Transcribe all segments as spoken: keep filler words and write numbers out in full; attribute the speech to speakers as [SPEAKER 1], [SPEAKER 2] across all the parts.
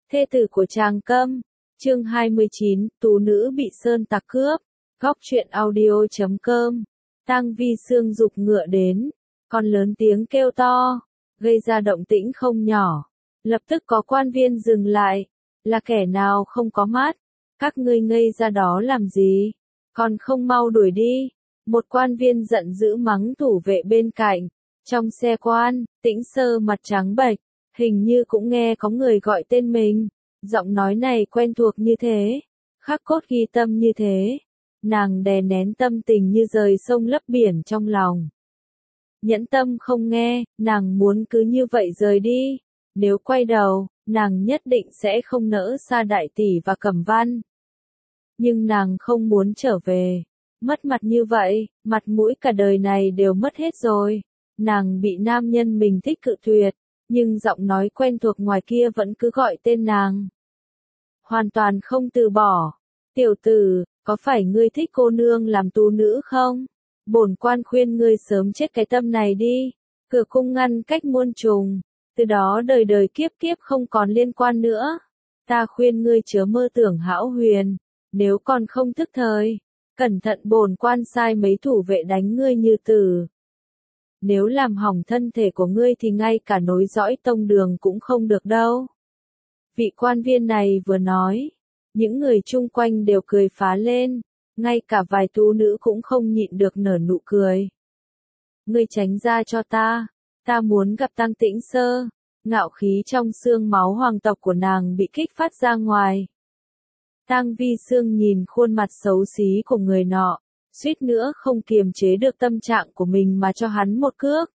[SPEAKER 1] Thê tử của Tràng Câm, chương hai mươi chín, tú nữ bị sơn tặc cướp, góc truyện audio chấm com. Tang Vi Sương giục ngựa đến, còn lớn tiếng kêu to, gây ra động tĩnh không nhỏ. Lập tức có quan viên dừng lại, là kẻ nào không có mắt, các ngươi ngây ra đó làm gì, còn không mau đuổi đi. Một quan viên giận dữ mắng thủ vệ bên cạnh. Trong xe quan, Tĩnh Sơ mặt trắng bệch, hình như cũng nghe có người gọi tên mình. Giọng nói này quen thuộc như thế, khắc cốt ghi tâm như thế. Nàng đè nén tâm tình như rời sông lấp biển trong lòng. Nhẫn tâm không nghe, nàng muốn cứ như vậy rời đi. Nếu quay đầu, nàng nhất định sẽ không nỡ xa Đại Tỷ và Cẩm Văn. Nhưng nàng không muốn trở về. Mất mặt như vậy, mặt mũi cả đời này đều mất hết rồi. Nàng bị nam nhân mình thích cự tuyệt, nhưng giọng nói quen thuộc ngoài kia vẫn cứ gọi tên nàng. Hoàn toàn không từ bỏ. Tiểu tử, có phải ngươi thích cô nương làm tú nữ không? Bổn quan khuyên ngươi sớm chết cái tâm này đi. Cửa cung ngăn cách muôn trùng, từ đó đời đời kiếp kiếp không còn liên quan nữa. Ta khuyên ngươi chớ mơ tưởng hão huyền, nếu còn không thức thời, cẩn thận bổn quan sai mấy thủ vệ đánh ngươi như tử. Nếu làm hỏng thân thể của ngươi thì ngay cả nối dõi tông đường cũng không được đâu. Vị quan viên này vừa nói, những người chung quanh đều cười phá lên, ngay cả vài tú nữ cũng không nhịn được nở nụ cười. Ngươi tránh ra cho ta, ta muốn gặp Tang Tĩnh Sơ. Ngạo khí trong xương máu hoàng tộc của nàng bị kích phát ra ngoài. Tang Vi Sương nhìn khuôn mặt xấu xí của người nọ, suýt nữa không kiềm chế được tâm trạng của mình mà cho hắn một cước.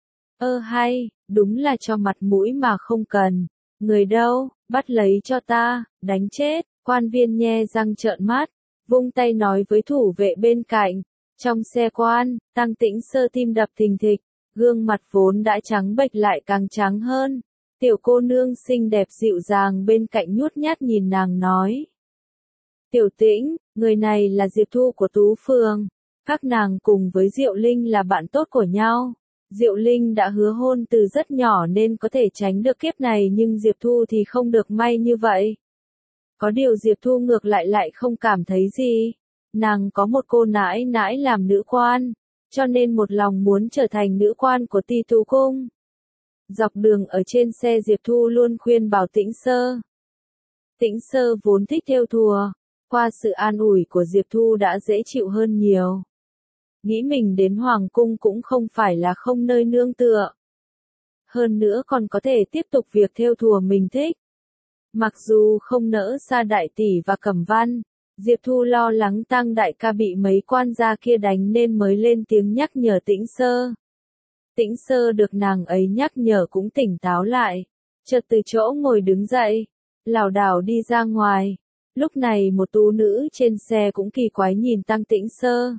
[SPEAKER 1] Ơ hay, đúng là cho mặt mũi mà không cần. Người đâu, bắt lấy cho ta, đánh chết. Quan viên nhe răng trợn mắt, vung tay nói với thủ vệ bên cạnh. Trong xe quan, Tang Tĩnh Sơ tim đập thình thịch, gương mặt vốn đã trắng bệch lại càng trắng hơn. Tiểu cô nương xinh đẹp dịu dàng bên cạnh nhút nhát nhìn nàng nói. Tiểu Tĩnh, người này là Diệp Thu của Tú Phường. Các nàng cùng với Diệu Linh là bạn tốt của nhau. Diệu Linh đã hứa hôn từ rất nhỏ nên có thể tránh được kiếp này, nhưng Diệp Thu thì không được may như vậy. Có điều Diệp Thu ngược lại lại không cảm thấy gì. Nàng có một cô nãi nãi làm nữ quan, cho nên một lòng muốn trở thành nữ quan của Ti Tú Cung. Dọc đường ở trên xe Diệp Thu luôn khuyên bảo Tĩnh Sơ. Tĩnh Sơ vốn thích thêu thùa, qua sự an ủi của Diệp Thu đã dễ chịu hơn nhiều. Nghĩ mình đến Hoàng Cung cũng không phải là không nơi nương tựa. Hơn nữa còn có thể tiếp tục việc thêu thùa mình thích. Mặc dù không nỡ xa Đại Tỷ và Cẩm Văn, Diệp Thu lo lắng Tang đại ca bị mấy quan gia kia đánh nên mới lên tiếng nhắc nhở Tĩnh Sơ. Tĩnh Sơ được nàng ấy nhắc nhở cũng tỉnh táo lại, chợt từ chỗ ngồi đứng dậy, lảo đảo đi ra ngoài. Lúc này một tú nữ trên xe cũng kỳ quái nhìn Tang Tĩnh Sơ.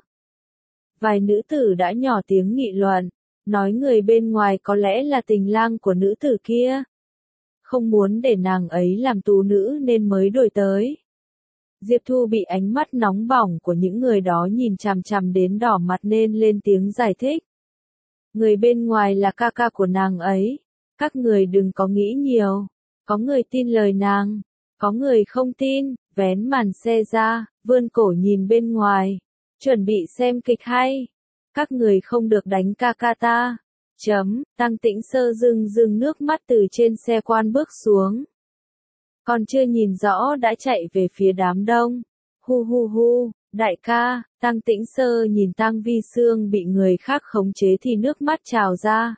[SPEAKER 1] Vài nữ tử đã nhỏ tiếng nghị luận, nói người bên ngoài có lẽ là tình lang của nữ tử kia. Không muốn để nàng ấy làm tú nữ nên mới đổi tới. Diệp Thu bị ánh mắt nóng bỏng của những người đó nhìn chằm chằm đến đỏ mặt nên lên tiếng giải thích. Người bên ngoài là ca ca của nàng ấy, các người đừng có nghĩ nhiều. Có người tin lời nàng, có người không tin, vén màn xe ra, vươn cổ nhìn bên ngoài, chuẩn bị xem kịch hay. Các người không được đánh ca ca ta. Chấm, Tang Tĩnh Sơ rưng rưng nước mắt từ trên xe quan bước xuống. Còn chưa nhìn rõ đã chạy về phía đám đông. Hu hu hu, đại ca. Tang Tĩnh Sơ nhìn Tang Vi Sương bị người khác khống chế thì nước mắt trào ra.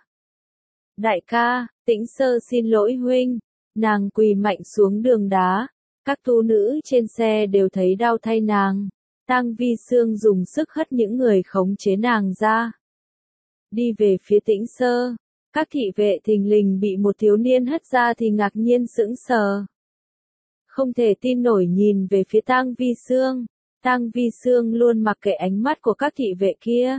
[SPEAKER 1] Đại ca, Tĩnh Sơ xin lỗi huynh. Nàng quỳ mạnh xuống đường đá. Các tú nữ trên xe đều thấy đau thay nàng. Tang Vi Sương dùng sức hất những người khống chế nàng ra. Đi về phía Tĩnh Sơ. Các thị vệ thình lình bị một thiếu niên hất ra thì ngạc nhiên sững sờ. Không thể tin nổi nhìn về phía Tang Vi Sương. Tang Vi Sương luôn mặc kệ ánh mắt của các thị vệ kia.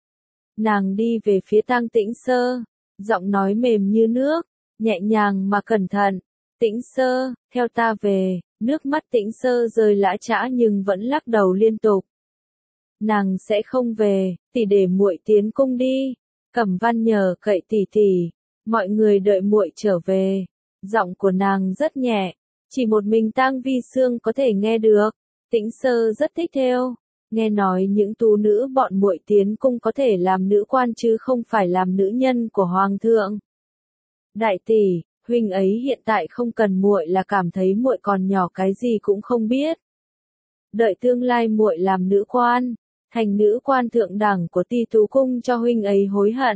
[SPEAKER 1] Nàng đi về phía Tang Tĩnh Sơ, giọng nói mềm như nước, nhẹ nhàng mà cẩn thận. Tĩnh Sơ, theo ta về. Nước mắt Tĩnh Sơ rơi lã chã nhưng vẫn lắc đầu liên tục. Nàng sẽ không về, tỷ để muội tiến cung đi. Cẩm Văn nhờ cậy tỷ tỷ, mọi người đợi muội trở về. Giọng của nàng rất nhẹ, Chỉ một mình Tang Vi Sương có thể nghe được. Tĩnh Sơ rất thích theo. Nghe nói những tú nữ bọn muội tiến cung có thể làm nữ quan chứ không phải làm nữ nhân của hoàng thượng. Đại tỷ, huynh ấy hiện tại không cần muội là cảm thấy muội còn nhỏ cái gì cũng không biết. Đợi tương lai muội làm nữ quan, thành nữ quan thượng đẳng của Ti Tú cung cho huynh ấy hối hận.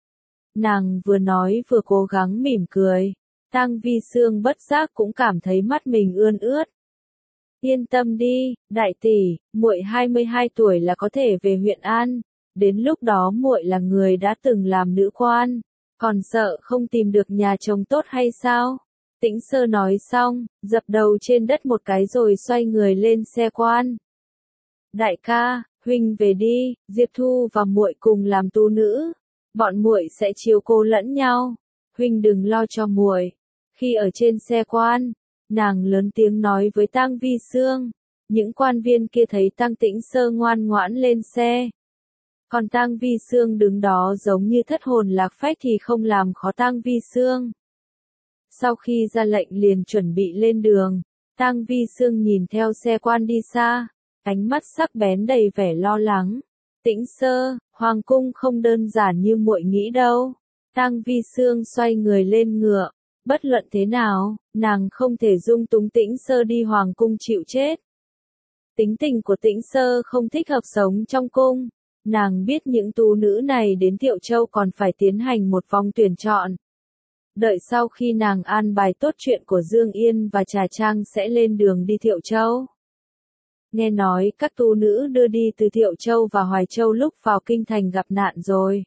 [SPEAKER 1] Nàng vừa nói vừa cố gắng mỉm cười. Tang Vi Sương bất giác cũng cảm thấy mắt mình ươn ướt. Yên tâm đi, đại tỷ, muội hai mươi hai tuổi là có thể về huyện An, đến lúc đó muội là người đã từng làm nữ quan, còn sợ không tìm được nhà chồng tốt hay sao? Tĩnh Sơ nói xong, dập đầu trên đất một cái rồi xoay người lên xe quan. Đại ca, huynh về đi, Diệp Thu và muội cùng làm tú nữ, bọn muội sẽ chiếu cố lẫn nhau, huynh đừng lo cho muội. Khi ở trên xe quan, nàng lớn tiếng nói với Tang Vi Sương, những quan viên kia thấy Tang Tĩnh Sơ ngoan ngoãn lên xe. Còn Tang Vi Sương đứng đó giống như thất hồn lạc phách thì không làm khó Tang Vi Sương. Sau khi ra lệnh liền chuẩn bị lên đường, Tang Vi Sương nhìn theo xe quan đi xa, ánh mắt sắc bén đầy vẻ lo lắng. Tĩnh Sơ, hoàng cung không đơn giản như muội nghĩ đâu. Tang Vi Sương xoay người lên ngựa. Bất luận thế nào, nàng không thể dung túng Tĩnh Sơ đi hoàng cung chịu chết. Tính tình của Tĩnh Sơ không thích hợp sống trong cung. Nàng biết những tú nữ này đến Thiệu Châu còn phải tiến hành một vòng tuyển chọn. Đợi sau khi nàng an bài tốt chuyện của Dương Yên và Trà Trang sẽ lên đường đi Thiệu Châu. Nghe nói các tú nữ đưa đi từ Thiệu Châu và Hoài Châu lúc vào kinh thành gặp nạn rồi.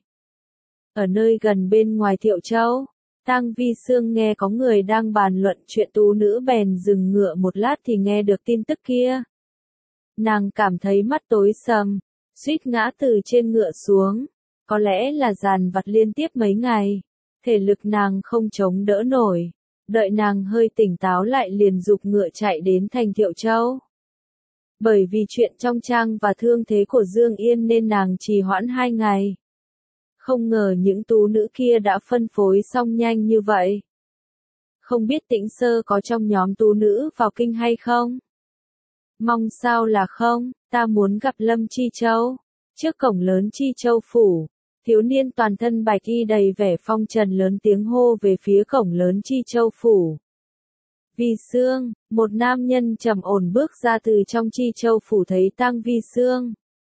[SPEAKER 1] Ở nơi gần bên ngoài Thiệu Châu, Tang Vi Sương nghe có người đang bàn luận chuyện tú nữ bèn dừng ngựa một lát thì nghe được tin tức kia. Nàng cảm thấy mắt tối sầm, suýt ngã từ trên ngựa xuống, có lẽ là dàn vặt liên tiếp mấy ngày, thể lực nàng không chống đỡ nổi, đợi nàng hơi tỉnh táo lại liền giục ngựa chạy đến thành Thiệu Châu. Bởi vì chuyện trong trang và thương thế của Dương Yên nên nàng trì hoãn hai ngày. Không ngờ những tú nữ kia đã phân phối xong nhanh như vậy. Không biết Tĩnh Sơ có trong nhóm tú nữ vào kinh hay không? Mong sao là không, ta muốn gặp Lâm Chi Châu. Trước cổng lớn Chi Châu phủ, thiếu niên toàn thân bạch y đầy vẻ phong trần lớn tiếng hô về phía cổng lớn Chi Châu phủ. Vi Sương, một nam nhân trầm ổn bước ra từ trong Chi Châu phủ thấy Tang Vi Sương.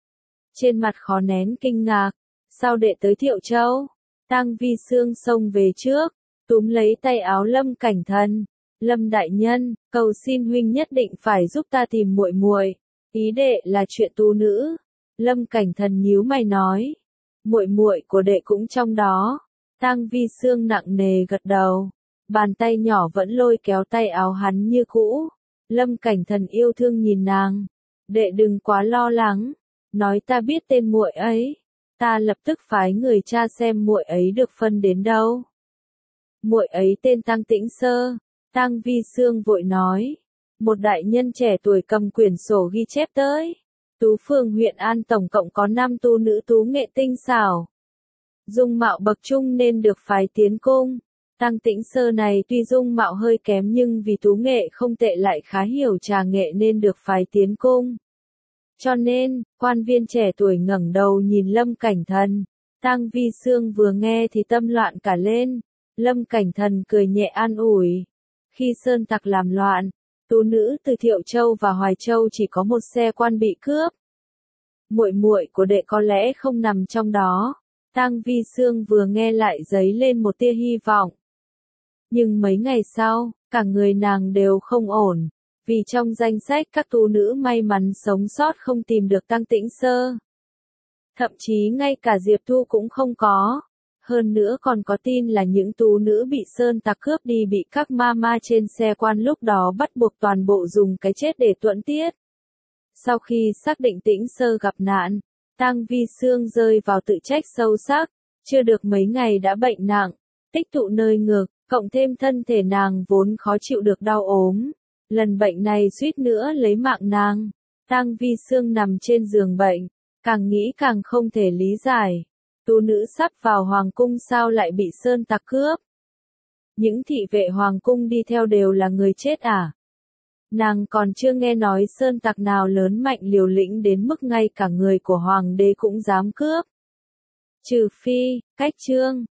[SPEAKER 1] Trên mặt khó nén kinh ngạc. Sao đệ tới Thiệu Châu? Tang Vi Sương xông về trước, túm lấy tay áo Lâm Cảnh Thần. Lâm đại nhân, cầu xin huynh nhất định phải giúp ta tìm muội muội. Ý đệ là chuyện tú nữ. Lâm Cảnh Thần nhíu mày nói. Muội muội của đệ cũng trong đó. Tang Vi Sương nặng nề gật đầu. Bàn tay nhỏ vẫn lôi kéo tay áo hắn như cũ. Lâm Cảnh Thần yêu thương nhìn nàng. Đệ đừng quá lo lắng. Nói ta biết tên muội ấy. Ta lập tức phái người tra xem muội ấy được phân đến đâu. Muội ấy tên Tang Tĩnh Sơ. Tang Vi Sương vội nói. Một đại nhân trẻ tuổi cầm quyển sổ ghi chép tới. Tú phường huyện An tổng cộng có năm tú nữ tú nghệ tinh xảo. Dung mạo bậc trung nên được phái tiến cung. Tang Tĩnh Sơ này tuy dung mạo hơi kém nhưng vì tú nghệ không tệ lại khá hiểu trà nghệ nên được phái tiến cung. Cho nên, quan viên trẻ tuổi ngẩng đầu nhìn Lâm Cảnh Thần. Tang Vi Sương vừa nghe thì tâm loạn cả lên. Lâm Cảnh Thần cười nhẹ an ủi. Khi sơn tặc làm loạn, tú nữ từ Thiệu Châu và Hoài Châu chỉ có một xe quan bị cướp. Muội muội của đệ có lẽ không nằm trong đó. Tang Vi Sương vừa nghe lại dấy lên một tia hy vọng. Nhưng mấy ngày sau, cả người nàng đều không ổn. Vì trong danh sách các tú nữ may mắn sống sót không tìm được Tang Tĩnh Sơ. Thậm chí ngay cả Diệp Thu cũng không có. Hơn nữa còn có tin là những tú nữ bị sơn tặc cướp đi bị các ma ma trên xe quan lúc đó bắt buộc toàn bộ dùng cái chết để tuẫn tiết. Sau khi xác định Tĩnh Sơ gặp nạn, Tang Vi Sương rơi vào tự trách sâu sắc. Chưa được mấy ngày đã bệnh nặng, tích tụ nơi ngực, cộng thêm thân thể nàng vốn khó chịu được đau ốm. Lần bệnh này suýt nữa lấy mạng nàng. Tang Vi Sương nằm trên giường bệnh, càng nghĩ càng không thể lý giải. Tú nữ sắp vào hoàng cung sao lại bị sơn tặc cướp. Những thị vệ hoàng cung đi theo đều là người chết à? Nàng còn chưa nghe nói sơn tặc nào lớn mạnh liều lĩnh đến mức ngay cả người của hoàng đế cũng dám cướp. Trừ phi, cách chương.